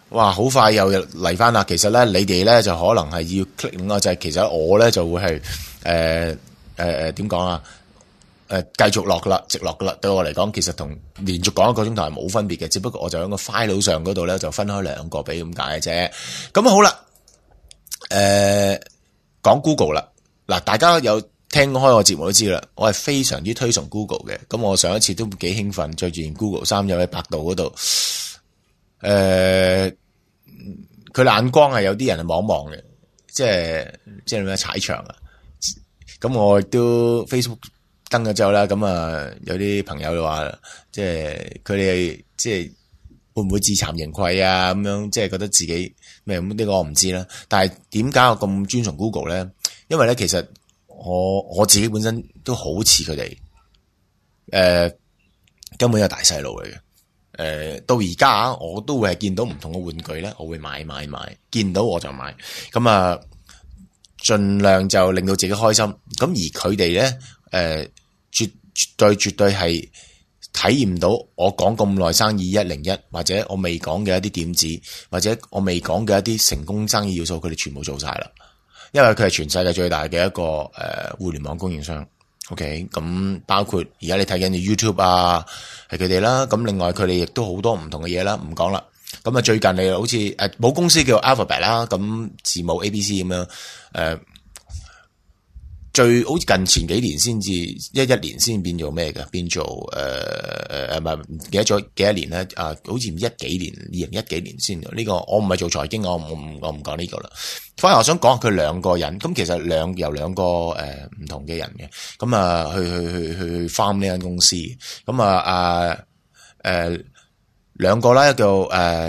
哇，好快又嚟翻啦！其實咧，你哋咧就可能係要 click 另外就係，其實我咧就會係點講啊？繼續落噶啦，直落噶啦。對我嚟講，其實同連續講1個鐘頭係冇分別嘅，只不過我就喺個 file 上嗰度咧就分開2個俾咁解嘅啫。咁好啦，講 Google 啦。嗱，大家有聽開我節目都知啦，我係非常之推崇 Google 嘅。咁我上一次都幾興奮，着住件 Google 衫又喺百度嗰度。佢眼光係有啲人係望望嘅，即係咩踩場啊。咁我亦都 Facebook 登咗之後啦，咁啊有啲朋友就話，即係佢哋即係會唔會自慚形穢啊？咁樣即係覺得自己咩咁，呢個我唔知啦。但係點解我咁尊崇 Google 咧？因為咧其實我自己本身都好似佢哋，根本係大細路嚟嘅。到而家我都會係見到唔同嘅玩具咧，我會買，見到我就買，咁啊盡量就令到自己開心。咁而佢哋咧，絕對係體驗到我講咁耐生意101，或者我未講嘅一啲點子，或者我未講嘅一啲成功生意要素，佢哋全部做晒啦。因為佢係全世界最大嘅一個互聯網供應商。OK， 咁包括而家你睇緊嘅 YouTube 啊，係佢哋啦。咁另外佢哋亦都好多唔同嘅嘢啦，唔講啦。咁啊最近你好似冇公司叫 Alphabet 啦，咁字母 ABC 咁樣，最好似近前幾年先至11年先變做咩嘅，變做唔記得咗幾多年咧？好似2010幾年先。呢個我唔係做財經，我唔講呢個啦。反而我想講下佢2個人，咁其實由兩個唔同嘅人嘅，咁啊去 farm 呢間公司，咁兩個啦，一個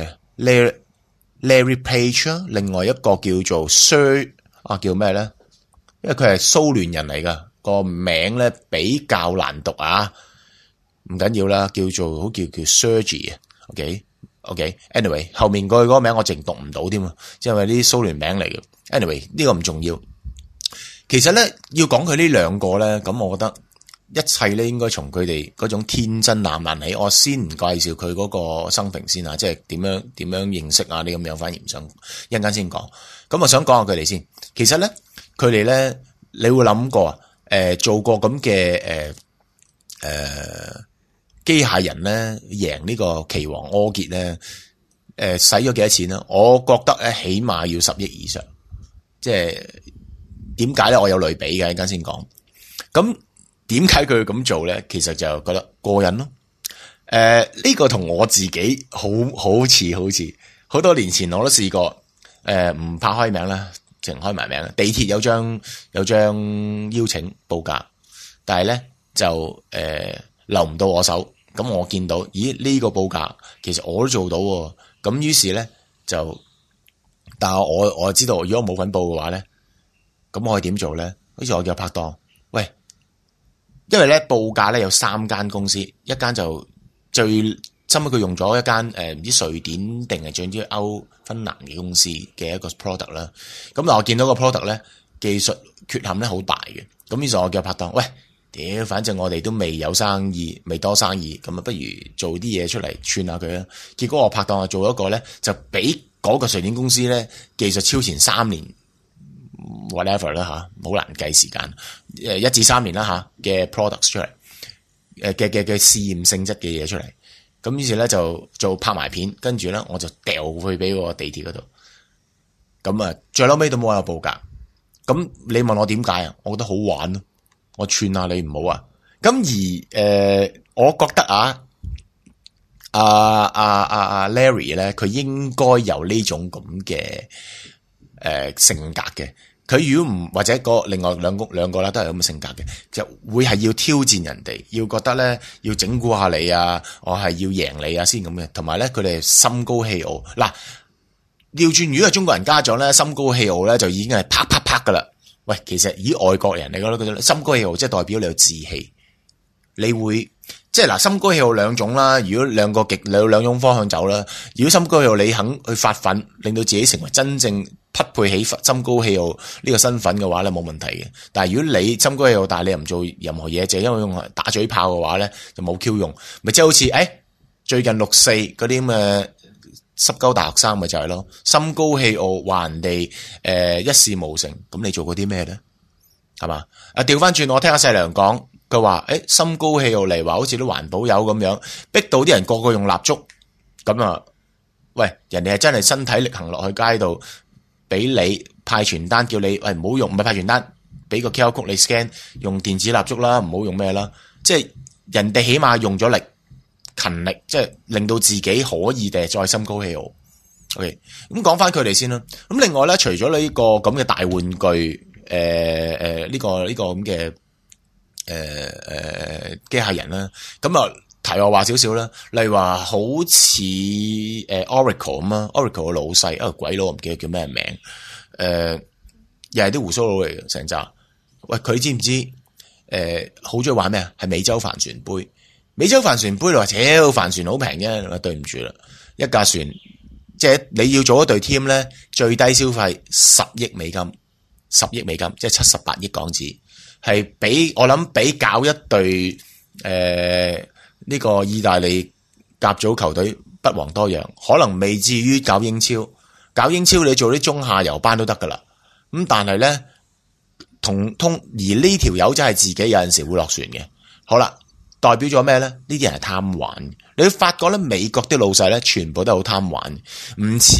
Larry Page， 另外一個叫做 Sir 叫咩咧？因為佢係蘇聯人嚟噶，個名咧比較難讀啊，唔緊要啦，叫 Sergey 啊 ，OK，anyway 後面嗰個名我淨讀唔到添啊，因為啲蘇聯名嚟嘅。anyway 呢個唔重要，其實咧要講佢呢2個咧，咁我覺得一切咧應該從佢哋嗰種天真爛漫起。我先唔介紹佢嗰個生平先啊，即係點樣認識啊，呢咁樣反而唔想一陣間先講。咁我想講下佢哋先。其實咧佢哋咧，你會諗過啊？做過咁嘅機械人咧，贏呢個棋王柯潔咧，使咗幾多錢呢？我覺得咧起碼要10億以上。即係點解咧？我有類比嘅，一陣間先講。咁點解佢咁做咧？其實就覺得過癮咯。呢個同我自己好似好多年前我都試過。唔怕開名啦。淨開埋名，地鐵有張邀請報價，但係咧就留唔到我手。咁我見到，咦呢個報價其實我都做到喎。咁於是咧就，但係我知道，如果我冇份報嘅話咧，咁我可以點做咧？好似我叫拍檔，喂，因為咧報價咧有3間公司，一間就最。收尾佢用咗一間唔知瑞典定係總之芬蘭嘅公司嘅一個 product 啦。咁嗱，我見到個 product 咧技術缺陷咧好大嘅。咁於是我叫拍檔，喂，屌，反正我哋都未有生意，未多生意，咁啊不如做啲嘢出嚟串下佢啦。結果我拍檔做一個咧，就比嗰個瑞典公司咧技術超前3年 ，whatever 啦吓，好難計時間，1至3年啦吓嘅 products 出嚟，嘅試驗性質嘅嘢出嚟。咁於是咧就做拍埋片，跟住咧我就掉去俾個地鐵嗰度。咁啊，最後尾都冇人有報價。咁你問我點解啊？我覺得好玩咯，我串下你唔好啊。咁而我覺得Larry 咧，佢應該有呢種咁嘅性格嘅。佢如果唔或者另外兩個啦，都係咁嘅性格嘅，就會係要挑戰人哋，要覺得咧要整蠱下你啊，我係要贏你啊先咁嘅。同埋咧，佢哋心高氣傲。嗱，調轉如果係中國人家長咧，心高氣傲咧就已經係啪啪啪噶啦。喂，其實以外國人嚟講咧，佢心高氣傲即係代表你有志氣，你會即係嗱，心高氣傲2種啦。如果兩種方向走啦，如果心高氣傲你肯去發奮，令到自己成為真正匹配起心高氣傲呢個身份嘅話咧，冇問題嘅。但係如果你心高氣傲，但係你又唔做任何嘢，就因為用打嘴炮嘅話咧，就冇 Q 用。咪即係好似最近6·4嗰啲咁嘅濕鳩大學生咪就係咯，心高氣傲，話人哋一事無成，咁你做過啲咩咧？係嘛？調翻轉，我聽阿細良講，佢話心高氣傲嚟話，好似啲環保友咁樣，逼到啲人個個用蠟燭，咁啊，喂，人哋係真係身體力行落去街度，俾你派傳單，叫你喂唔好用，唔係派傳單，俾個 QR code 你 scan， 用電子蠟燭啦，唔好用咩啦，即係人哋起碼用咗力。勤力，即係令到自己可以再心高氣傲。OK， 咁講翻佢哋先啦。咁另外咧，除咗呢個咁嘅大玩具，呢個咁嘅機械人啦，咁啊題外話少少啦。例如話好似Oracle 咁啊 ，Oracle 嘅老細一個鬼佬，我唔記得叫咩名，又係啲鬍鬚佬嚟嘅成扎。喂，佢知唔知好中意玩咩啊？係美洲帆船杯。美洲帆船杯你話，帆船好平啫，對唔住啦，一架船即係你要做一隊 team 咧，最低消費10億美金，即係78億港紙，係比我諗比搞一隊呢個意大利甲組球隊不遑多讓，可能未至於搞英超你做啲中下游班都得噶啦，咁但係咧而呢條友真係自己有陣時會落船嘅，好啦。代表咗咩咧？呢啲人係貪玩，你會發覺咧，美國啲老細咧，全部都好貪玩，唔似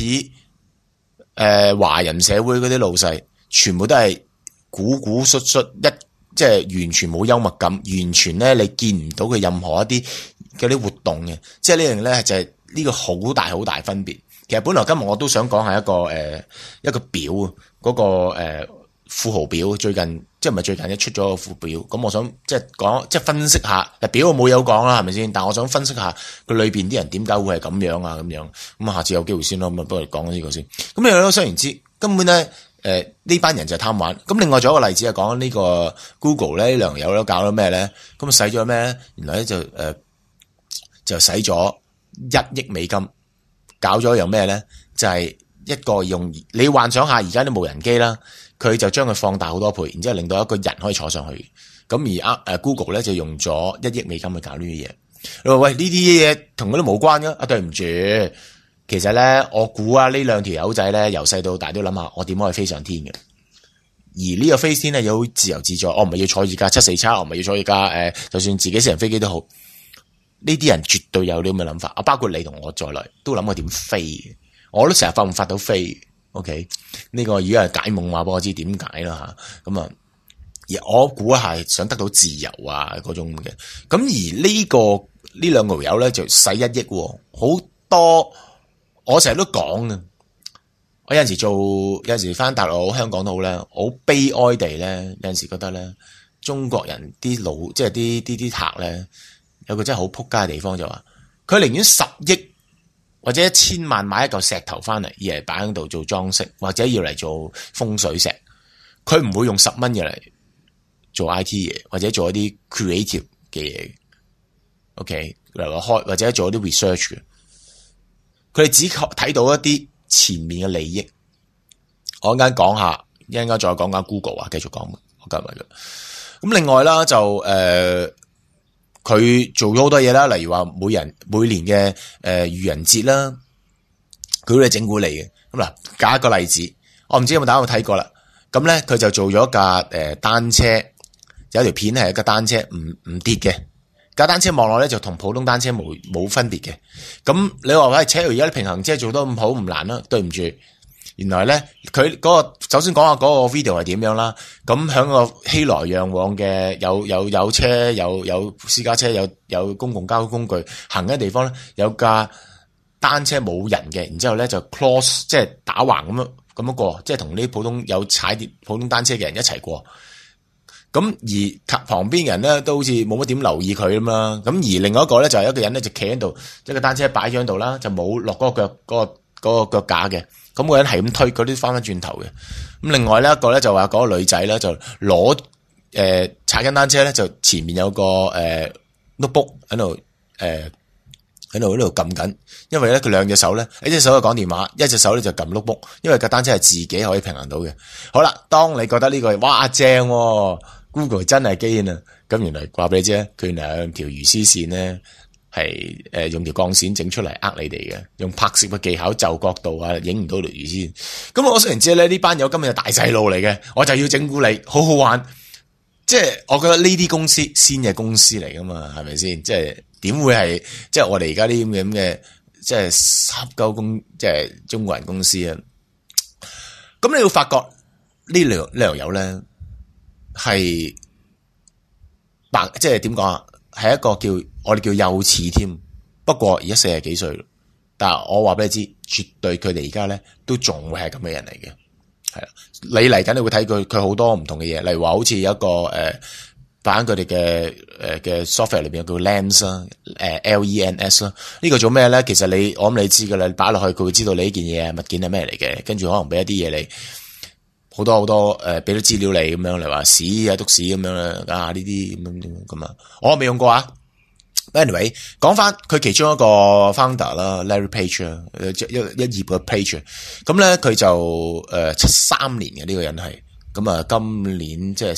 華人社會嗰啲老細，全部都係古率即係完全冇幽默感，完全咧你見唔到佢任何一啲嗰啲活動嘅，即係呢樣咧就係呢個好大分別。其實本來今日我都想講係一個表嗰個富豪表，最近即係唔係最近一出咗個副表，咁我想即係講即係分析下，表我冇有講啦，係咪先？但我想分析下佢裏邊啲人點解會係咁樣啊咁樣，咁下次有機會先咯，咁啊不如講呢個先。咁你都雖然知根本咧呢班人就係貪玩。咁另外仲有一個例子係講呢個 Google 咧，呢兩友都搞咗咩咧？咁啊使咗咩咧？原來咧就使咗1億美金，搞咗樣咩咧？就係一個用你幻想下而家啲無人機啦。佢就將佢放大好多倍，然之後令到一個人可以坐上去。咁而Google 咧就用咗1億美金去搞呢啲嘢。你話喂，呢啲嘢同嗰啲無關噶？對唔住，其實咧我估呢兩條友仔咧由細到大都諗下我點可以飛上天嘅。而呢個飛天咧有自由自在，我唔係要坐住架747，我唔係要坐住架就算自己私人飛機都好。呢啲人絕對有呢咁嘅諗法，包括你同我在內都諗過點飛嘅。我都成日發唔發到飛。OK， 呢個而家係解夢話俾我知點解啦吓，咁啊，而我估係想得到自由啊嗰種嘅，咁而呢兩個友咧就使1億，好多，我成日都講嘅，我有陣時翻大陸香港都好咧，好悲哀地咧，有陣時覺得咧，中國人啲老即係啲客咧，有個真係好撲街嘅地方就話，佢寧願10億。或者1000萬買一嚿石頭翻嚟，而係擺喺度做裝飾，或者要嚟做風水石，佢唔會用10蚊嘢嚟做 IT 嘢，或者做一啲 creative 嘅嘢。OK， 例如開或者做一啲 research 嘅，佢哋只睇到一啲前面嘅利益。我一陣間講下，一陣間再講下 Google 啊，繼續講，我今日咁另外啦就佢做咗好多嘢啦，例如話每年嘅愚人節啦，佢都係整蠱你嘅。咁嗱，假一個例子，我唔知有冇大家有冇睇過啦。咁咧，佢就做咗架單車，有條片係一架單車唔跌嘅，架單車望落咧就同普通單車冇分別嘅。咁你話喂，而家啲平衡車做得咁好唔難啦？對唔住。原來咧，佢嗰個首先講下嗰個 video 係點樣啦。咁響個熙來攘往嘅有車有私家車有公共交通工具行嘅地方咧，有架單車冇人嘅，然之後咧就 cross 即係打橫咁樣過，即係同啲普通有踩普通單車嘅人一齊過。咁而旁邊人咧都好似冇乜點留意佢咁啦。咁而另外一個咧就係一個人咧就企喺度，一個單車擺咗喺度啦，就冇落嗰個腳架嘅。咁個人係咁推，嗰啲翻轉頭嘅。咁另外呢一個咧就話嗰個女仔咧就攞踩緊單車咧，就前面有個notebook 喺度撳緊。因為咧佢兩隻手咧，一隻手就講電話，一隻手咧就撳 notebook。因為架單車係自己可以平衡到嘅。好啦，當你覺得呢個哇正喎，Google 真係堅啊！咁原來話俾你知咧，佢原來有條魚絲線咧係用條鋼線整出嚟呃你哋嘅，用拍攝嘅技巧就角度啊，影唔到條魚先。咁我雖然知咧呢班友今日係大細路嚟嘅，我就要整蠱你，好好玩。即係我覺得呢啲公司先係公司嚟噶嘛，係咪先？即係點會係即係我哋而家啲咁嘅即係濕鳩公，即係中國人公司啊？咁你要發覺呢兩友咧係白，即係點講啊？係一個叫我哋叫幼稚添，不過而家40幾歲，但係我話俾你知，絕對佢哋而家咧都仲會係咁嘅人嚟嘅。係啦，你嚟緊你會睇佢好多唔同嘅嘢，例如話好似有一個擺喺佢哋嘅 software 裏邊叫 Lens 啦，LENS 啦，呢個做咩咧？其實我諗你知噶啦，擺落去佢會知道你呢件嘢物件係咩嚟嘅，跟住可能俾一啲嘢你，好多俾啲資料你咁樣，例如話屎啊、督屎咁樣啦，呢啲咁啊，我未用過啊。Anyway， 講翻佢其中一個 founder 啦 ，Larry Page 啊，一頁嘅 page， 咁咧佢就73年嘅呢個人係，咁啊今年即係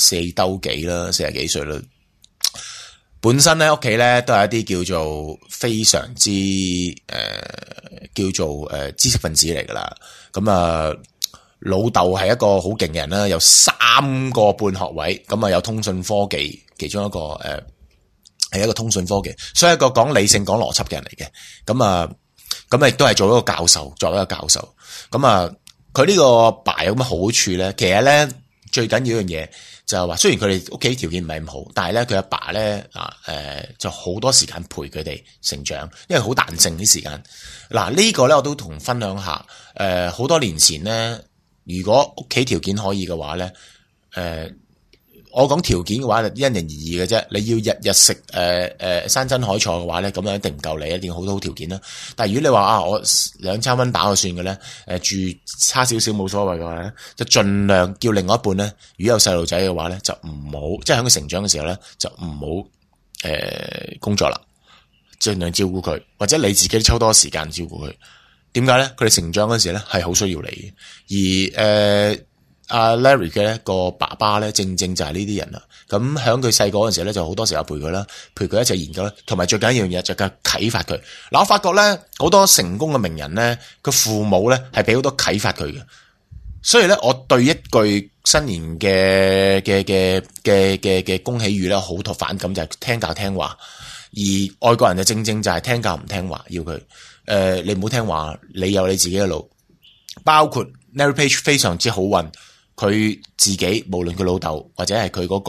40幾歲啦。本身咧屋企咧都係一啲叫做非常之叫做知識分子嚟噶啦。咁啊老豆係一個好勁嘅人啦，有3個半學位，咁啊有通訊科技其中一個係一個通訊科技，所以一個講理性講邏輯嘅人嚟嘅。咁亦都係做一個教授，作為一個教授。咁啊佢呢個爸有乜好處咧？其實咧最緊要一樣嘢就係話，雖然佢哋屋企條件唔係咁好，但係咧佢阿爸咧就好多時間陪佢哋成長，因為好彈性啲時間。嗱呢個咧我都同分享下。好多年前咧，如果屋企條件可以嘅話咧，我講條件嘅話，因人而異嘅啫。你要日日食山珍海菜嘅話咧，咁樣一定唔夠你，一定要好多條件啦。但係如果你話我2餐溫飽就算嘅咧，住差少少冇所謂嘅話咧，就盡量叫另外一半咧，如果有細路仔嘅話咧，就唔好即係喺佢成長嘅時候咧，就唔好工作啦，盡量照顧佢，或者你自己抽多時間照顧佢。點解咧？佢哋成長嗰時咧係好需要你嘅，而阿 Larry 嘅個爸爸咧，正正就係呢啲人啦。咁響佢細個嗰陣時咧，就好多時候陪佢啦，陪佢一齊研究啦，同埋最緊要一樣嘢就係啟發佢。嗱，我發覺咧好多成功嘅名人咧，佢父母咧係俾好多啟發佢嘅。所以咧，我對一句新年嘅恭喜語咧，好多反感，就係聽教聽話。而外國人就正正就係聽教唔聽話，要佢你唔好聽話，你有你自己嘅路。包括 Larry Page 非常之好運。佢自己無論佢老豆或者係佢嗰個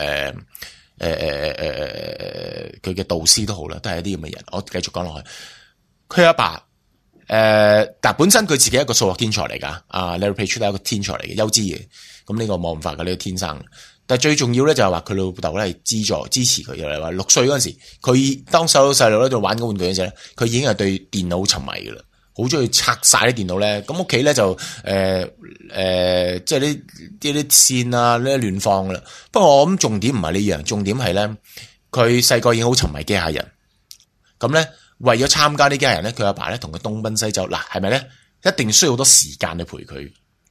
佢嘅導師都好啦，都係一啲咁嘅人。我繼續講落去，佢阿爸但本身佢自己係一個數學天才嚟噶，Larry Page 都係一個天才嚟嘅，優之嘅。咁呢個冇辦法噶，呢個天生。但係最重要咧就係話佢老豆咧係支持佢，又係話6歲嗰陣時，佢當細路咧就玩嗰玩具嗰陣時咧，佢已經係對電腦沉迷噶啦。好中意拆晒啲電腦咧，咁屋企咧就即係啲線啊咧亂放噶啦。不過我諗重點唔係呢樣，重點係咧佢細個已經好沉迷機械人。咁咧為咗參加啲機械人咧，佢阿爸咧同佢東奔西走。嗱，係咪咧一定需要好多時間去陪佢？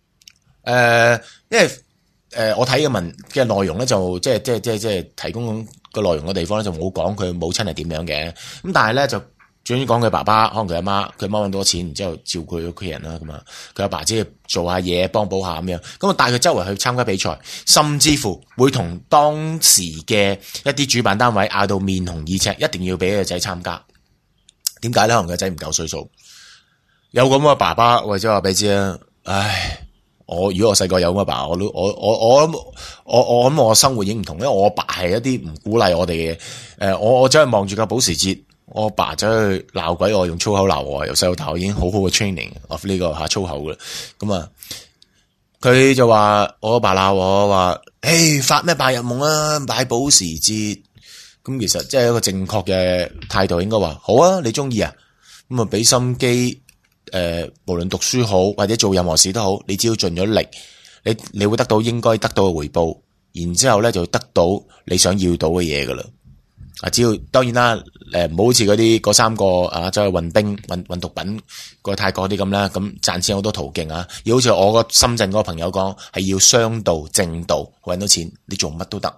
因為我睇嘅內容咧就即係提供個內容嘅地方咧就冇講佢母親係點樣嘅。咁但係咧就。總之講佢爸爸，可能佢阿媽，佢媽搵多錢，然之後照顧佢屋企人啦，咁啊，佢阿爸只係做下嘢，幫補下咁樣，咁啊帶佢周圍去參加比賽，甚至乎會同當時嘅一啲主辦單位嗌到面紅耳赤，一定要俾個仔參加。點解咧？可能個仔唔夠歲數，有咁嘅爸爸，或者話俾你知啦。唉，如果我細個有咁嘅爸，我諗我生活已經唔同，因為我阿爸係一啲唔鼓勵我哋嘅。我真係望住個保時捷。我爸走去鬧鬼我，用粗口鬧我，由細到大我已經好好嘅 training of 呢個粗口噶啦。咁啊，佢就話我爸鬧我話，發咩白日夢啊，買保時捷。咁其實即係一個正確嘅態度，應該話好啊，你中意啊，咁啊俾心機，無論讀書好或者做任何事都好，你只要盡咗力，你會得到應該得到嘅回報，然之後咧就得到你想要到嘅嘢噶啦。只要當然啦，唔好好似嗰3個走去運毒品過去泰國啲咁啦，咁賺錢好多途徑啊！要好似我個深圳嗰個朋友講，係要商道正道搵到錢，你做乜都得。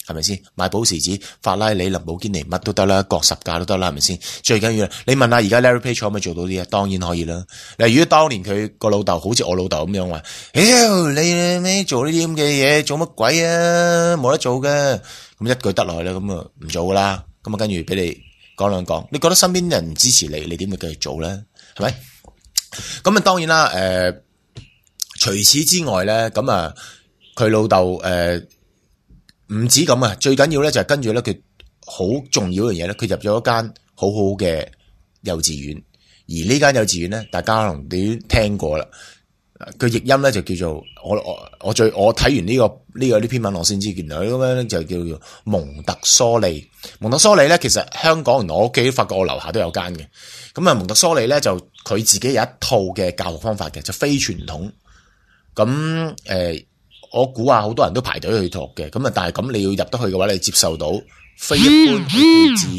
係咪先？買保時捷、法拉利、林寶堅尼乜都得啦，各10架都得啦，係咪先？最緊要你問下而家 Larry Page 可唔可以做到啲啊？當然可以啦。例如果當年佢個老豆好似我老豆咁樣話，你咩做呢啲咁嘅嘢，做乜鬼啊？冇得做嘅，咁一句得落去啦，咁啊唔做噶啦。咁啊跟住俾你講兩講，你覺得身邊人唔支持你，你點會繼續做咧？係咪？咁啊當然啦，除此之外咧，咁啊佢老豆唔止咁啊，最緊要咧就係跟住咧佢好重要一樣嘢咧，佢入咗一間好好嘅幼稚園，而呢間幼稚園咧，大家可能都聽過啦。佢譯音咧就叫做我睇完呢篇文我先知，原來咁樣就叫做蒙特梭利。蒙特梭利咧，其實香港我屋企發覺我樓下都有間嘅。咁啊，蒙特梭利咧就佢自己有一套嘅教學方法嘅，就非傳統。咁我估下好多人都排隊去學嘅，咁啊，但係咁你要入得去嘅話，你接受到非一般去背字、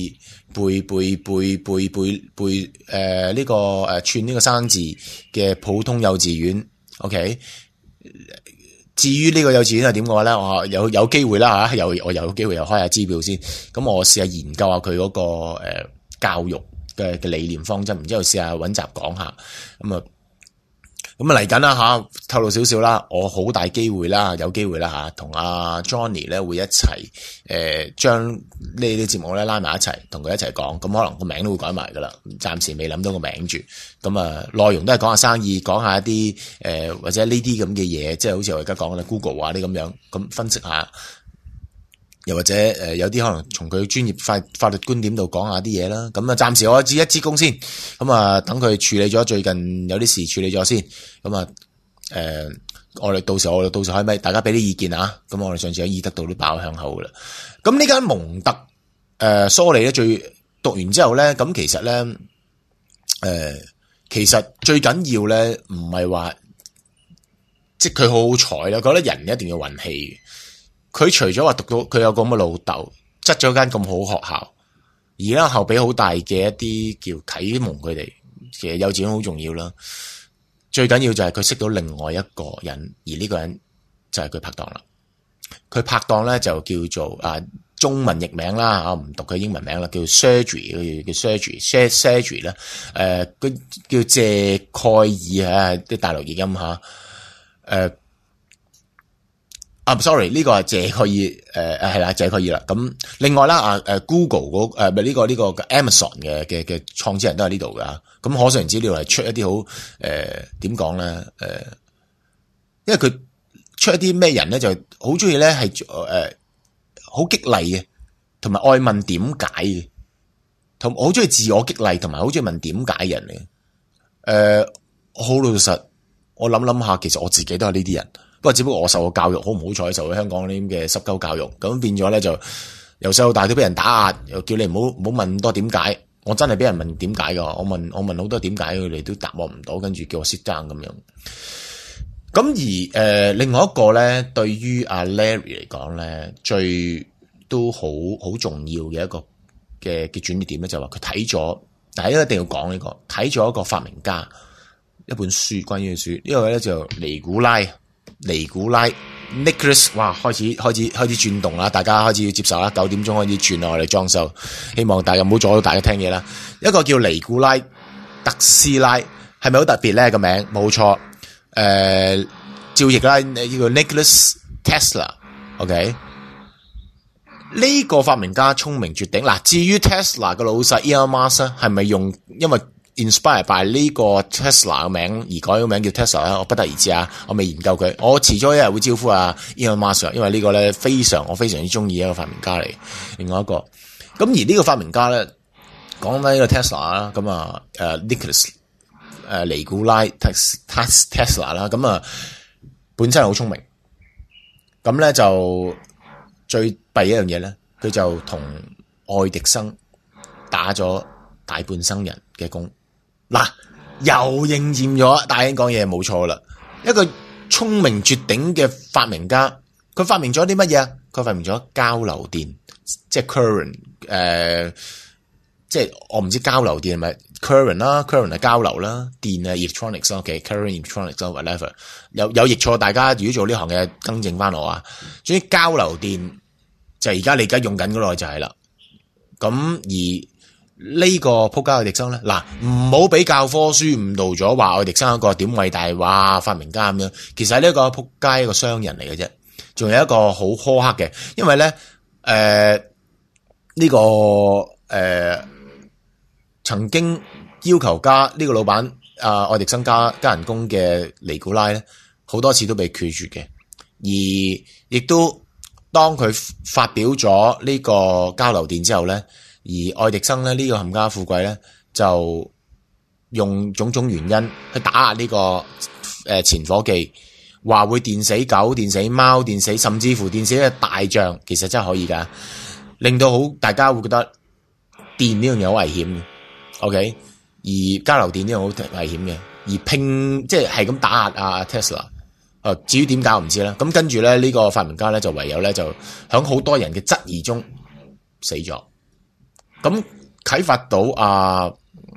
呢個串呢個生字嘅普通幼稚園。OK， 至於呢個幼稚園係點嘅話咧，我有機會啦吓，我有機會又開下資料先，咁我試下研究下佢嗰個教育嘅理念方針，然之後試下揾集講下，咁啊嚟緊啦吓，透露少少啦，我好大機會啦，有機會啦吓，同阿 Johnny 咧會一齊將呢啲節目咧拉埋一齊，同佢一齊講，咁可能個名都會改埋噶啦，暫時未諗到個名住，咁啊內容都係講下生意，講下一啲或者呢啲咁嘅嘢，即係好似我而家講嘅 Google 啊啲咁樣，咁分析下。又或者有啲可能從佢專業法律觀點度講下啲嘢啦，咁啊暫時我一支公先，咁啊等佢處理咗最近有啲事處理咗先，咁啊我哋到時開咪，大家俾啲意見啊，咁我哋上次喺伊德道都爆響口噶啦，咁呢間蒙特梭利咧最讀完之後咧，咁其實咧其實最緊要咧唔係話即係佢好好彩啦，覺得人一定要運氣嘅。佢除咗話讀到佢有咁嘅老豆，執咗間咁好學校，而家後俾好大嘅一啲叫啟蒙佢哋，其實幼稚園好重要啦。最緊要就係佢識到另外一個人，而呢個人就係佢拍檔啦。佢拍檔咧就叫做中文譯名啦，我唔讀佢英文名啦，叫 Sergey 叫 Sergey 啦，佢叫謝蓋爾啊，啲大陸譯音吓，sorry， 呢個係謝蓋爾，係啦，謝蓋爾啦。咁另外啦，Google 呢個 Amazon 嘅創始人都係呢度噶。咁可想而知呢度係出一啲好點講咧？因為佢出一啲咩人咧，就好中意咧係好激勵嘅，同埋愛問點解嘅，同好中意自我激勵，同埋好中意問點解人嚟。好老實，我諗下，其實我自己都係呢啲人。不過只不過我受個教育好唔好彩，受咗香港呢啲嘅濕鳩教育，咁變咗咧就由細到大都俾人打壓，又叫你唔好問多點解。我真係俾人問點解噶，我問好多點解，佢哋都答我唔到，跟住叫我 sit down 咁樣。咁而另外一個咧，對於阿 Larry 嚟講咧，最都好重要嘅一個嘅轉捩點咧，就話佢睇咗，但係一定要講呢個，睇咗一個發明家一本書，關於嘅書，呢個咧就尼古拉 Nicholas， 哇，開始轉動啦，大家開始要接受啦，9點鐘開始轉啦，我哋裝修，希望大家唔好阻到大家聽嘢啦。一個叫尼古拉特斯拉，係咪好特別咧個名？冇錯，照譯啦，呢個 Nicholas Tesla，OK，呢個發明家聰明絕頂。嗱，至於 Tesla 嘅老細 Elon Musk 係咪因為inspire by 呢個 Tesla 嘅名而改個名叫 Tesla 咧，我不得而知啊，我未研究佢，我遲咗一日會招呼Elon Musk，因為呢個咧我非常之中意一個發明家嚟。另外一個，咁而呢個發明家咧，講翻呢個 Tesla 啦，咁啊Nicholas 尼古拉 Tesla 啦，咁啊本身係好聰明，咁咧就最弊一樣嘢咧，佢就同愛迪生打咗大半生人嘅工。嗱，又應驗咗大英講嘢冇錯啦，一個聰明絕頂嘅發明家，佢發明咗啲乜嘢啊？佢發明咗交流電，即係 current， 即係我唔知交流電係咪 current 啦 ，current 係交流啦，電係 electronics OK，current electronics whatever， 有譯錯，大家如果做呢行嘅更正翻我啊。至於交流電就係而家你而家用緊嗰個就係啦。咁而呢個仆街愛迪生咧，嗱，唔好俾教科書誤導咗，話愛迪生一個點偉大，哇發明家咁樣。其實呢個仆街一個商人嚟嘅啫，仲有一個好苛刻嘅，因為咧呢個曾經要求加呢個老闆愛迪生加人工嘅尼古拉咧，好多次都被拒絕嘅，而亦都當佢發表咗呢個交流電之後咧，而愛迪生咧呢個冚家富貴咧就用種種原因去打壓呢個前伙計，話會電死狗、電死貓、電死甚至乎電死一隻大象，其實真係可以噶，令到好大家會覺得電呢樣嘢好危險嘅。OK， 而交流電呢樣好危險嘅，而拼即係咁打壓Tesla。至於點解我唔知啦。咁跟住咧呢個發明家咧就唯有咧就響好多人嘅質疑中死咗。咁啟發到阿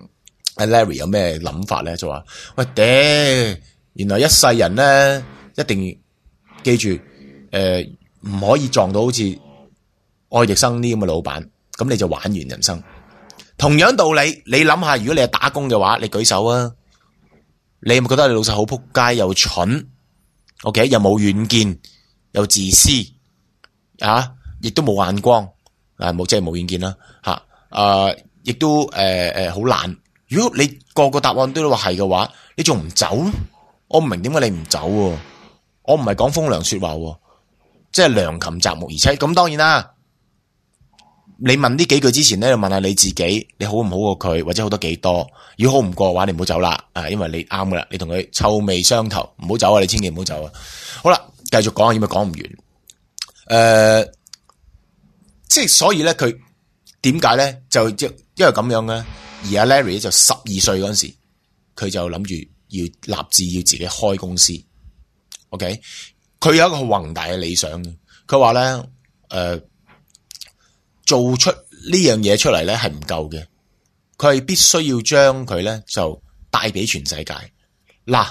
Larry 有咩諗法咧？就話喂原來一世人咧一定記住唔可以撞到好似愛迪生呢咁嘅老闆，咁你就玩完人生。同樣道理，你諗下，如果你係打工嘅話，你舉手啊！你有冇覺得你老細好仆街又蠢？OK， 又冇遠見，又自私亦都冇眼光冇即係冇遠見啦亦都好懶。如果你個個答案都話係嘅話，你仲唔走？我唔明點解你唔走喎？我唔係講風涼說話喎，即係良禽擇木而棲。咁當然啦，你問呢幾句之前咧，就問下你自己，你好唔好過佢，或者好得幾多？如果好唔過嘅話，你唔好走啦，因為你啱噶啦，你同佢臭味相投，唔好走啊！你千祈唔好走啊！好啦，繼續講，因為講唔完。即係所以咧，佢點解咧？就因為咁樣咧，而阿 Larry 就12歲嗰陣時，佢就諗住要立志要自己開公司。OK， 佢有一個好宏大嘅理想嘅，佢話咧，做出呢樣嘢出嚟咧係唔夠嘅，佢係必須要將佢咧就帶俾全世界。嗱，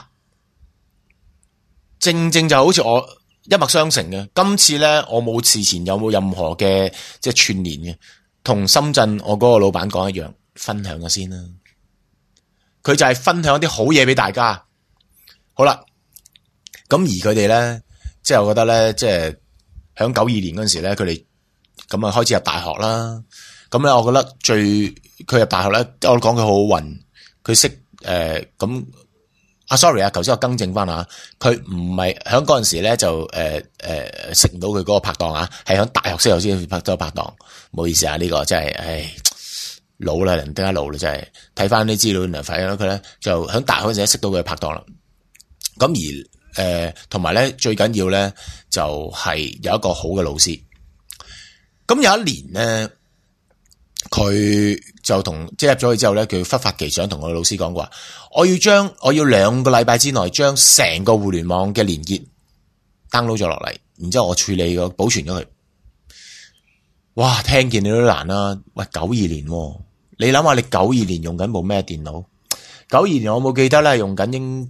正正就好似我一脈相承嘅。今次咧我冇事前有冇任何嘅即係串聯嘅，同深圳我嗰個老闆講一樣，分享咗先啦。佢就係分享啲好嘢俾大家。好啦，咁而佢哋咧，即係我覺得咧，即係響92年嗰陣時咧，佢哋咁開始入大學啦。咁咧，我覺得佢入大學咧，我講佢好好運，佢識咁。sorry 頭先我更正翻下，佢唔係響嗰陣時咧就識唔到佢嗰個拍檔係響大學識頭先拍咗拍檔。唔好意思呢個真係老啦，人更加老啦，真係睇翻啲資料嚟反映咗佢咧就響大學嗰陣時識到佢拍檔啦。咁而同埋咧最緊要咧就係有一個好嘅老師。咁有一年咧，佢就即係入咗去之後咧，佢忽發奇想同我老師講過，我要2個禮拜之內將成個互聯網嘅連結 download 咗落嚟，然之後我處理保存咗佢。哇，聽見你都難啦。喂，92年，你諗下你92年用緊部咩電腦？92年我冇記得咧，用緊應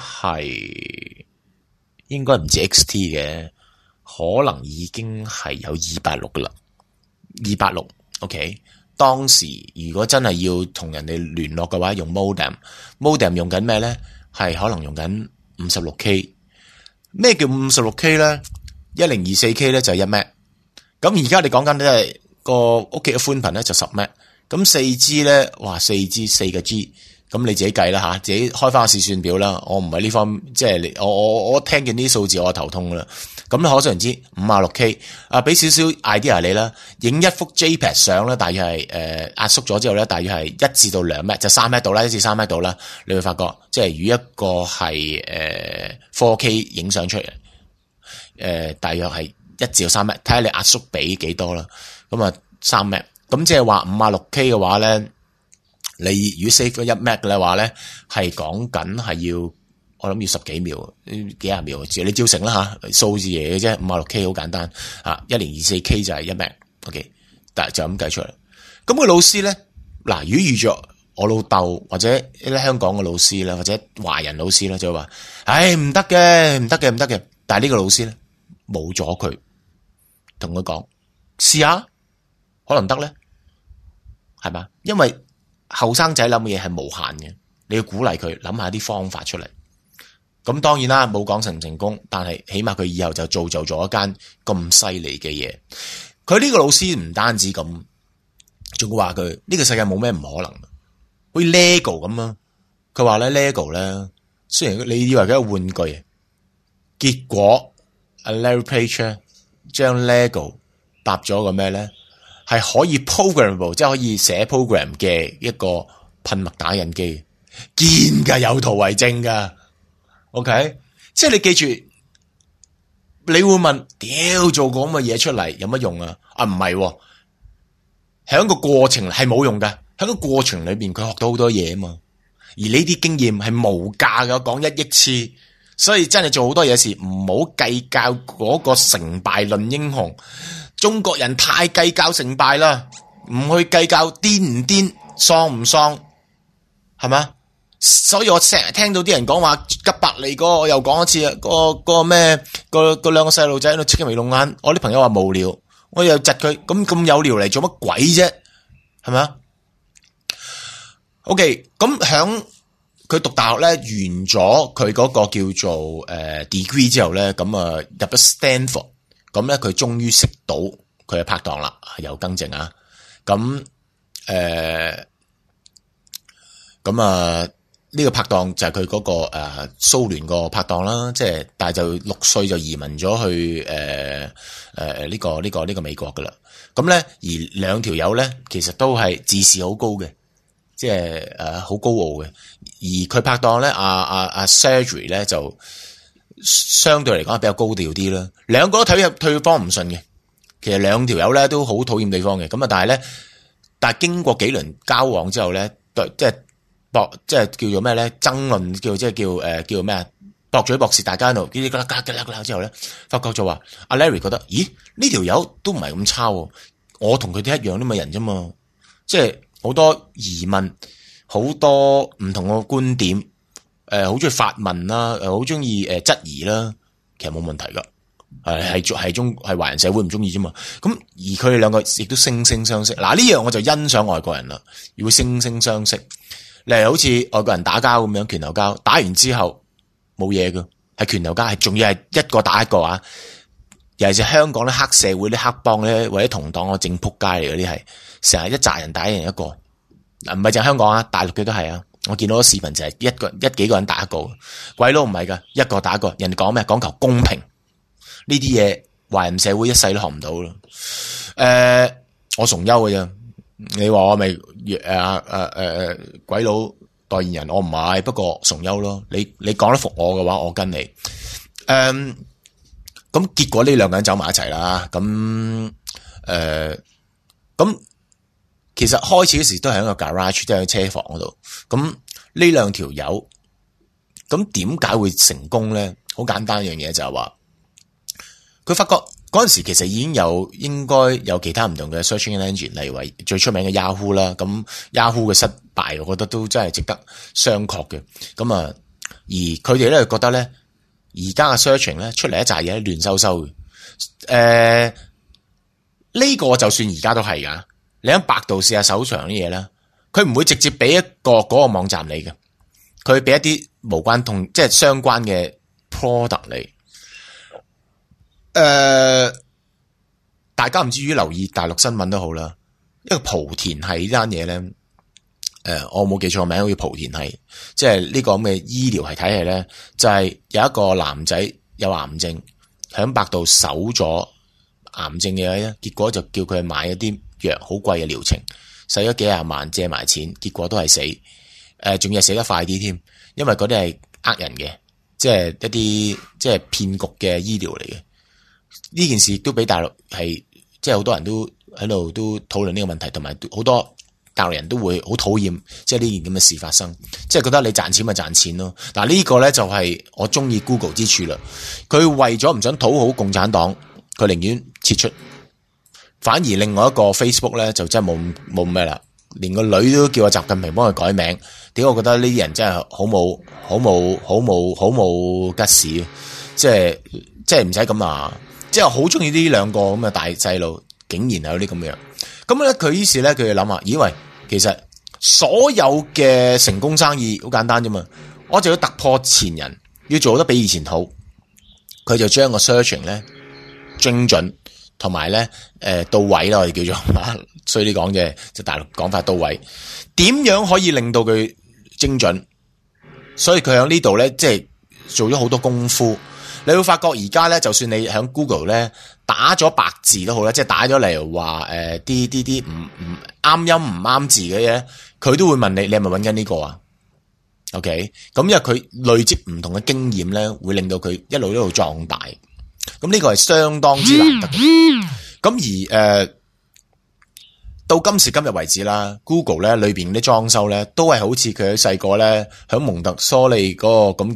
該唔止 XT 嘅，可能已經係有286噶啦。286 OK， 當時如果真係要同人哋聯絡嘅話，用 modem 用緊咩咧？係可能用緊 56K。 咩叫 56K 咧？1024K 咧就係1 Mbps。咁而家你講緊都係個屋企嘅寬頻咧就10 Mbps。咁 4G 咧，哇 4G 4個 G， 咁你自己計啦自己開翻個試算表啦。我唔係呢方面，即係我聽見啲數字我頭痛噶啦。咁可想而知 56K 俾少少 idea 你啦，影一幅 JPEG 相咧，大約係壓縮咗之後咧，大約係1至到2 Mbps，就3 Mbps 度啦，1至3 Mbps 度啦，你會發覺即係如一個係4K 影相出嚟，大約係1至到3 Mbps，睇下你壓縮比幾多啦。咁3 Mbps，咁即係話 56K 嘅話咧，你如果 save 咗1 Mbps 嘅話咧，係講緊係要。我諗要10幾秒，幾廿秒，你照成啦數字嘢嘅啫。56K 好簡單1024K 就係1 Mbps OK， 但係就咁計出嚟。咁個老師咧，嗱，如果遇着我老豆或者香港嘅老師啦，或者華人老師啦，就話，唔得嘅。但係呢個老師咧冇咗佢，同佢講， 試下，可能得咧，係嘛？因為後生仔諗嘅嘢係無限嘅，你要鼓勵佢諗下啲方法出嚟。咁當然啦，冇講成唔成功，但係起碼佢以後就造就咗一間咁犀利嘅嘢。佢呢個老師唔單止咁，仲會話佢呢個世界冇咩唔可能，好似 Lego 咁啊。佢話咧 Lego 咧，雖然你以為佢係玩具，結果阿 Larry Page 將 Lego 搭咗個咩咧，係可以 programmable， 即係可以寫 program 嘅一個噴墨打印機，堅噶，有圖為證噶。OK， 即係你記住，你會問，屌做個咁嘅嘢出嚟有乜用啊？啊唔係，喺個過程係冇用噶，喺個過程裏邊佢學到好多嘢啊嘛。而呢啲經驗係無價嘅，我講1億次，所以真係做好多嘢時唔好計較嗰個成敗論英雄。中國人太計較成敗啦，唔去計較癲唔癲、喪唔喪，係嘛？所以我成日聽到啲人講話吉百利嗰個，我又講一次啊，個咩個兩個細路仔喺度戚眉弄眼，我啲朋友話無聊，我又窒佢，咁有聊嚟做乜鬼啫？係咪啊？OK， 咁響佢讀大學咧，完咗佢嗰個叫做degree 之後咧，咁啊入咗 Stanford， 咁咧佢終於識到佢嘅拍檔啦，有更正啊，咁呢個拍檔就係佢嗰個蘇聯個拍檔啦，即係但係就6歲就移民咗去呢個美國噶啦，咁咧而兩條友咧其實都係自視好高嘅。即係好高傲嘅，而佢拍檔咧阿 Sergey 咧就相對嚟講係比較高調啲啦。兩個都睇入對方唔順嘅，其實兩條友咧都好討厭對方嘅。咁啊，但係經過幾輪交往之後咧，即係叫做咩咧爭論，叫咩啊？駁嘴駁舌，大家喺度嘰哩啦啦之後咧，發覺就話阿 Larry 覺得，咦呢條友都唔係咁差喎，我同佢哋一樣啲咁嘅人啫嘛，即係。好多疑問，好多唔同嘅觀點，好中意發問啦，好中意質疑啦，其實冇問題噶，係華人社會唔中意啫嘛。咁而佢哋兩個亦都惺惺相惜。嗱呢樣我就欣賞外國人啦，要惺惺相惜。例如好似外國人打交咁樣，拳頭交打完之後冇嘢噶，係拳頭交，係仲要係一個打一個啊！尤其是香港咧黑社會啲黑幫咧，或者同黨我正撲街嚟嗰啲係。成日一紮人打一人一個，唔係淨係香港啊，大陸嘅都係啊。我見到個視頻就係幾個人打一個，鬼佬唔係噶，一個打一個。人哋講咩？講求公平，呢啲嘢華人社會一世都學唔到咯。我崇優嘅啫，你話我咪鬼佬代言人，我唔係，不過崇優咯。你講得服我嘅話，我跟你。咁結果呢兩個人走埋一齊啦。咁其實開始嗰時都係喺個 garage， 即係喺車房嗰度。咁呢兩條友，咁點解會成功咧？好簡單一樣嘢就係話，佢發覺嗰陣時其實已經應該有其他唔同嘅 searching engine， 例如話最出名嘅 Yahoo 啦。咁 Yahoo 嘅失敗，我覺得都真係值得商榷嘅。咁啊，而佢哋咧覺得咧，而家嘅 searching 咧出嚟一紮嘢亂收收嘅。呢個就算而家都係噶。你喺百度試下搜尋啲嘢啦，佢唔會直接俾一個嗰個網站你嘅，佢俾一啲無關同即係相關嘅 product 你。大家唔至於留意大陸新聞都好啦，一個莆田系呢單嘢咧，我冇記錯名，好似莆田系，即係呢個咁嘅醫療系體系咧，就係有一個男仔有癌症，喺百度搜咗癌症嘅嘢，結果就叫佢買一啲藥好貴嘅療程，使咗幾廿萬借埋錢，結果都係死。仲要係死得快啲添，因為嗰啲係呃人嘅，即係一啲即係騙局嘅醫療嚟嘅。呢件事都俾大陸係即係好多人都喺度都討論呢個問題，同埋好多大陸人都會好討厭即係呢件咁嘅事發生，即係覺得你賺錢咪賺錢咯。嗱呢個咧就係我中意 Google 之處啦。佢為咗唔想討好共產黨，佢寧願撤出。反而另外一個 Facebook 咧就真係冇咩啦，連個女都叫阿習近平幫佢改名。點解我覺得呢啲人真係好冇吉屎，即係唔使咁啊！即係好中意呢兩個咁嘅大細路， 竟然係有啲咁樣。咁咧佢於是咧佢就諗下，以為其實所有嘅成功生意好簡單啫嘛，我就要突破前人，要做得比以前好。佢就將個 searching 咧精準同埋咧到位啦，我哋叫做所以你講嘅就大陸講法到位。點樣可以令到佢精準？所以佢喺呢度咧，即係做咗好多功夫。你會發覺而家咧，就算你喺 Google 咧打咗白字都好啦，即係打咗例如話啲唔啱音唔啱字嘅嘢，佢都會問你係咪揾緊呢個啊 ？OK， 咁因為佢累積唔同嘅經驗咧，會令到佢一路壯大。咁呢個係相當之難得嘅。咁而到今時今日為止啦 ，Google 咧裏邊啲裝修咧都係好似佢喺細個咧響蒙特梭利嗰個咁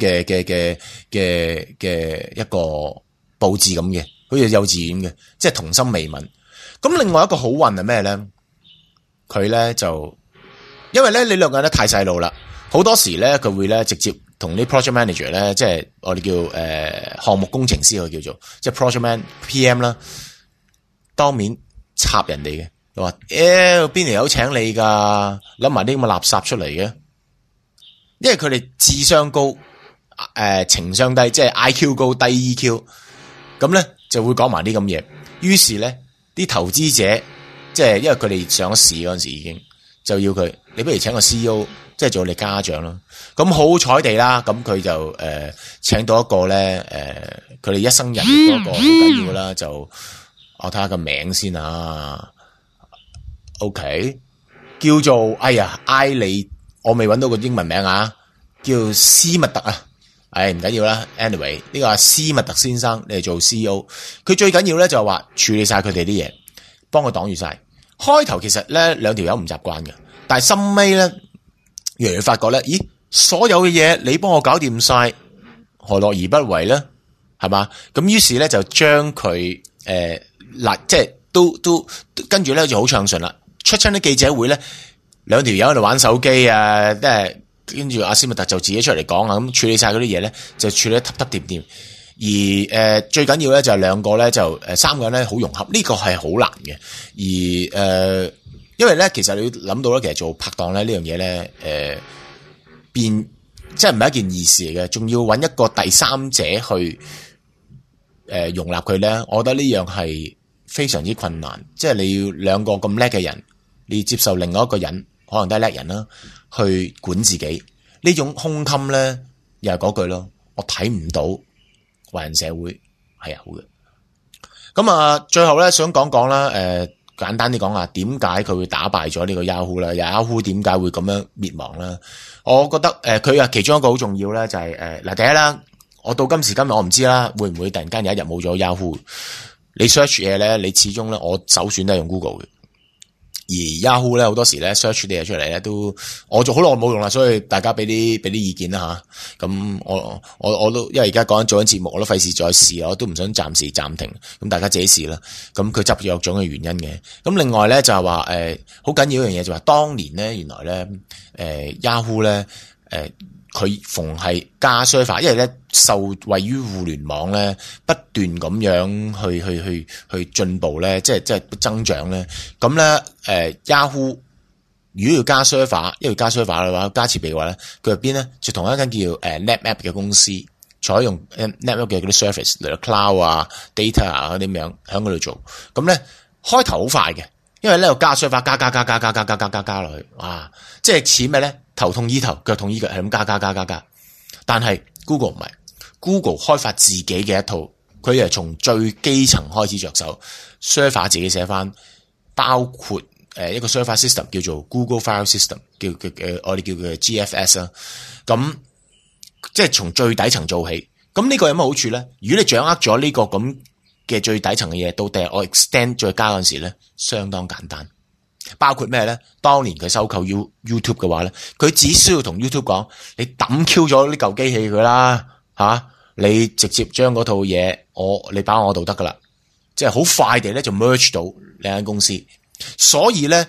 嘅一個佈置咁嘅，好似幼稚園嘅，即係童心未泯。咁另外一個好運係咩咧？佢咧就因為咧你兩個人咧太細路啦，好多時咧佢會咧直接同啲 project manager 咧，即係我哋叫項目工程師佢叫做，即係 project man PM 啦，當面插人哋嘅。佢話邊條友請你噶，諗埋啲咁嘅垃圾出嚟嘅，因為佢哋智商高，情商低，即係 IQ 高低 EQ， 咁咧就會講埋啲咁嘢。於是咧啲投資者，即係因為佢哋上咗市嗰陣時已經就要佢，你不如請個 CEO， 即係做你家長咯。咁好彩地啦，咁佢就請到一個咧，佢哋一生人嗰個好緊要啦，就我睇下個名先啊。OK， 叫做埃里，我未揾到個英文名啊，叫斯密特啊，唔緊要啦。Anyway， 呢個係斯密特先生，你係做 CEO， 佢最緊要咧就係話處理晒佢哋啲嘢，幫佢擋住晒。開頭其實咧兩條友唔習慣嘅，但係深尾咧，越嚟越發覺咧，咦，所有嘅嘢你幫我搞掂晒，何樂而不為咧？係嘛？咁於是咧就將佢即係都跟住咧就好暢順啦。出親啲記者會咧，兩條友喺度玩手機啊，即係跟住阿斯密特就自己出嚟講啊，咁處理晒嗰啲嘢咧，就處理得揼揼掂掂。而最緊要咧就係兩個咧就三個人咧好融合，呢個係好難嘅。而因為咧其實你諗到咧，其實做拍檔咧呢樣嘢咧變即係唔係一件易事嚟嘅，仲要揾一個第三者去容納佢咧，我覺得呢樣係非常之困難。即係你要兩個咁叻嘅人，你要接受另外一個人可能都係叻人啦，去管自己呢種胸襟咧，又係嗰句咯，我睇唔到華人社會係有嘅。咁啊，最後咧想講講啦，簡單啲講下點解佢會打敗咗呢個 Yahoo 啦？Yahoo 點解會咁樣滅亡啦？我覺得佢啊其中一個好重要咧就係嗱第一啦，我到今時今日我唔知啦，會唔會突然間有一日冇咗 Yahoo？ 你 search 嘢咧，你始終咧我首選都係用 Google 嘅。而 Yahoo 咧好多時咧 search 啲嘢出嚟咧都我做好耐冇用啦，所以大家俾啲意見啦吓。咁我都因為而家講緊做緊節目，我都費事再試，我都唔想暫時暫停。咁大家自己試啦。咁佢執咗有種嘅原因嘅。咁另外咧就係話好緊要一樣嘢就係當年咧原來咧Yahoo 咧佢逢係加 server， 因為咧受惠於互聯網咧不斷咁樣去進步咧，即係增長咧。咁咧Yahoo 如果要加 server， 因為加 server 嘅話，加設備嘅話咧，佢入邊咧就同一間叫NetApp 嘅公司採用 NetApp 嘅嗰啲 service， 例如 cloud 啊、data 啊嗰啲咁樣喺嗰度做。咁咧開頭好快嘅，因為咧又加 server 加落去，哇！即係似咩咧？頭痛醫頭，腳痛醫腳，係咁加。但係 Google 唔係 ，Google 開發自己嘅一套，佢係從最基層開始着手 ，server 自己寫翻，包括一個 server system 叫做 Google File System， 我哋叫佢 GFS 啦。咁即係從最底層做起。咁呢個有乜好處咧？如果你掌握咗呢個咁嘅最底層嘅嘢，到第日我 extend 再加嗰陣時咧，相當簡單。包括咩咧？當年佢收購 YouTube 嘅話咧，佢只需要同 YouTube 講，你抌 Q 咗呢嚿機器佢啦，你直接將嗰套嘢你擺我度得噶啦，即係好快地咧就 merge 到兩間公司。所以咧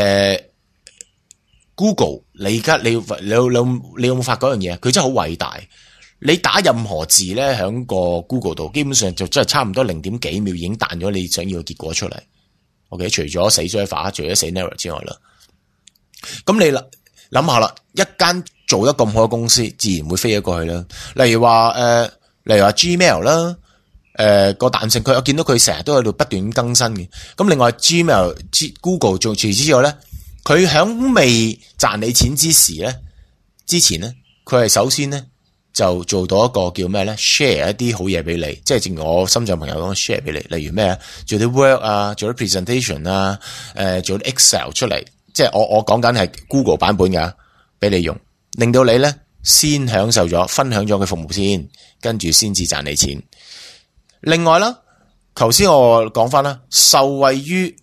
Google 你而家你有冇發覺嗰樣嘢？佢真係好偉大。你打任何字咧響個 Google 度，基本上就真係差唔多0.幾秒已經彈咗你想要嘅結果出嚟。 OK， 除咗死 server， 除咗死 network 之外啦。咁你諗下啦，一間做得咁好嘅公司，自然會飛咗過去啦。例如話Gmail 啦，個彈性佢我見到佢成日都喺度不斷更新嘅。咁另外 Google 做除此之外咧，佢響未賺你錢之前咧，佢係首先咧就做到一個叫咩咧 share 一啲好嘢俾你，即係正如我深圳朋友講 share 俾你，例如咩啊，做啲 Word 啊，做啲 presentation 啊，做啲 Excel 出嚟，即係我講緊係 Google 版本噶，俾你用，令到你咧先享受咗分享咗佢服務先，跟住先至賺你錢。另外啦，頭先我講翻啦，受惠於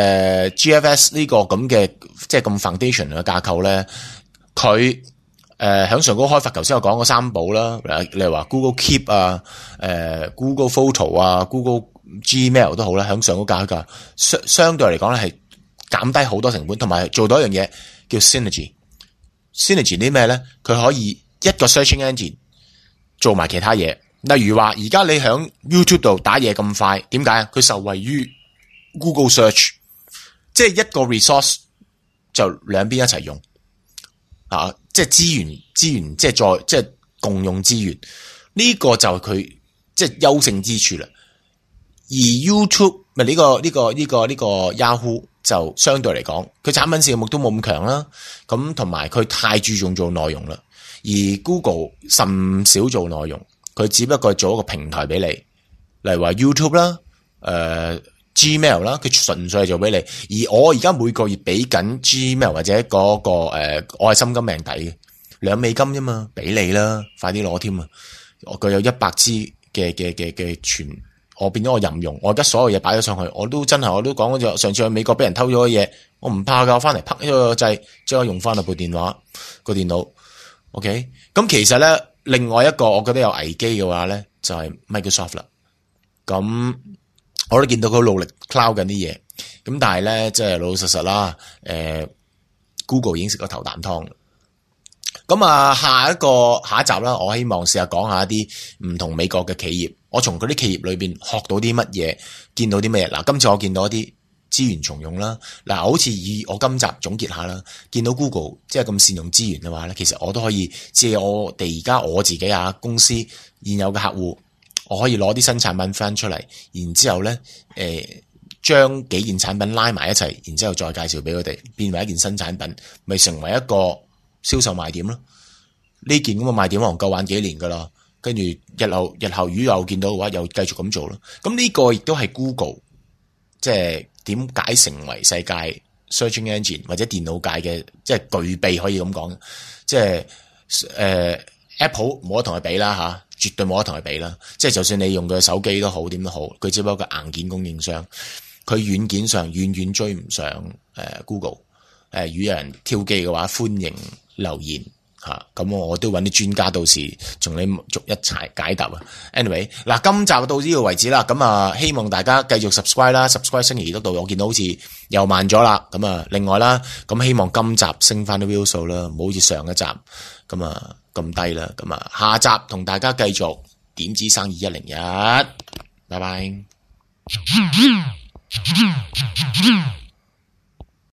GFS 呢個咁嘅即係咁 foundation 嘅架構咧，佢響上高開發，頭先我講嗰三寶啦，例如話 Google Keep 啊、Google Photo 啊、Google Gmail 都好啦，響上高架構相對嚟講咧係減低好多成本，同埋做到一樣嘢叫 synergy 啲咩咧？佢可以一個 searching engine 做埋其他嘢，例如話而家你響 YouTube 度打嘢咁快，點解啊？佢受惠於 Google Search， 即係一個 resource 就兩邊一齊用啊！即係資源，即係共用資源，呢個就係佢即係優勝之處啦。而 YouTube 咪呢個 Yahoo 就相對嚟講，佢產品項目都冇咁強啦。咁同埋佢太注重做內容啦，而 Google 甚少做內容，佢只不過做一個平台俾你，例如話 YouTube 啦、Gmail 啦，佢純粹係做俾你。而我而家每個月俾緊 Gmail 或者嗰個我係心甘命抵嘅$2啫嘛，俾你啦，快啲攞添啊！佢有100支嘅存，我變咗我任用，我而家所有嘢擺咗上去，我都講嗰隻上次去美國俾人偷咗嘅嘢，我唔怕噶，我翻嚟拍呢個掣，即刻用翻部電腦。OK， 咁其實咧，另外一個我覺得有危機嘅話咧，就係 Microsoft 啦。咁我都見到佢努力 cloud 緊啲嘢，咁但係咧，即係老老實實啦，Google 已經食咗頭啖湯。咁啊，下一集啦，我希望試下講下一啲唔同美國嘅企業，我從嗰啲企業裏邊學到啲乜嘢，見到啲乜嘢。嗱，今次我見到一啲資源重用啦，嗱，好似以我今集總結下啦，見到 Google 即係咁善用資源嘅話咧，其實我都可以借我哋而家我自己公司現有嘅客戶。我可以攞啲新產品翻出嚟，然之後咧，將幾件產品拉埋一齊，然之後再介紹俾佢哋，變為一件新產品，咪成為一個銷售賣點咯。呢件咁嘅賣點可能夠玩幾年噶啦，跟住日後如果又見到嘅話，又繼續咁做咯。咁呢個亦都係 Google 即係點解成為世界 searching engine 或者電腦界嘅即係具備可以咁講，即係Apple 冇得同佢比啦吓。絕對冇得同佢比啦，即係就算你用佢嘅手機都好，點都好，佢只不過個硬件供應商，佢軟件上遠遠追唔上Google。如果有人挑機嘅話，歡迎留言吓，咁我都揾啲專家到時同你逐一齊解答啊。Anyway， 嗱，今集到呢度為止啦，咁啊，希望大家繼續 subscribe 啦 ，subscribe 星期二度，我見到好似又慢咗啦，咁啊，另外啦，咁希望今集升翻啲 view 數啦，唔好好似上一集咁啊。咁低啦，咁啊，下集同大家繼續點子生意101，拜拜。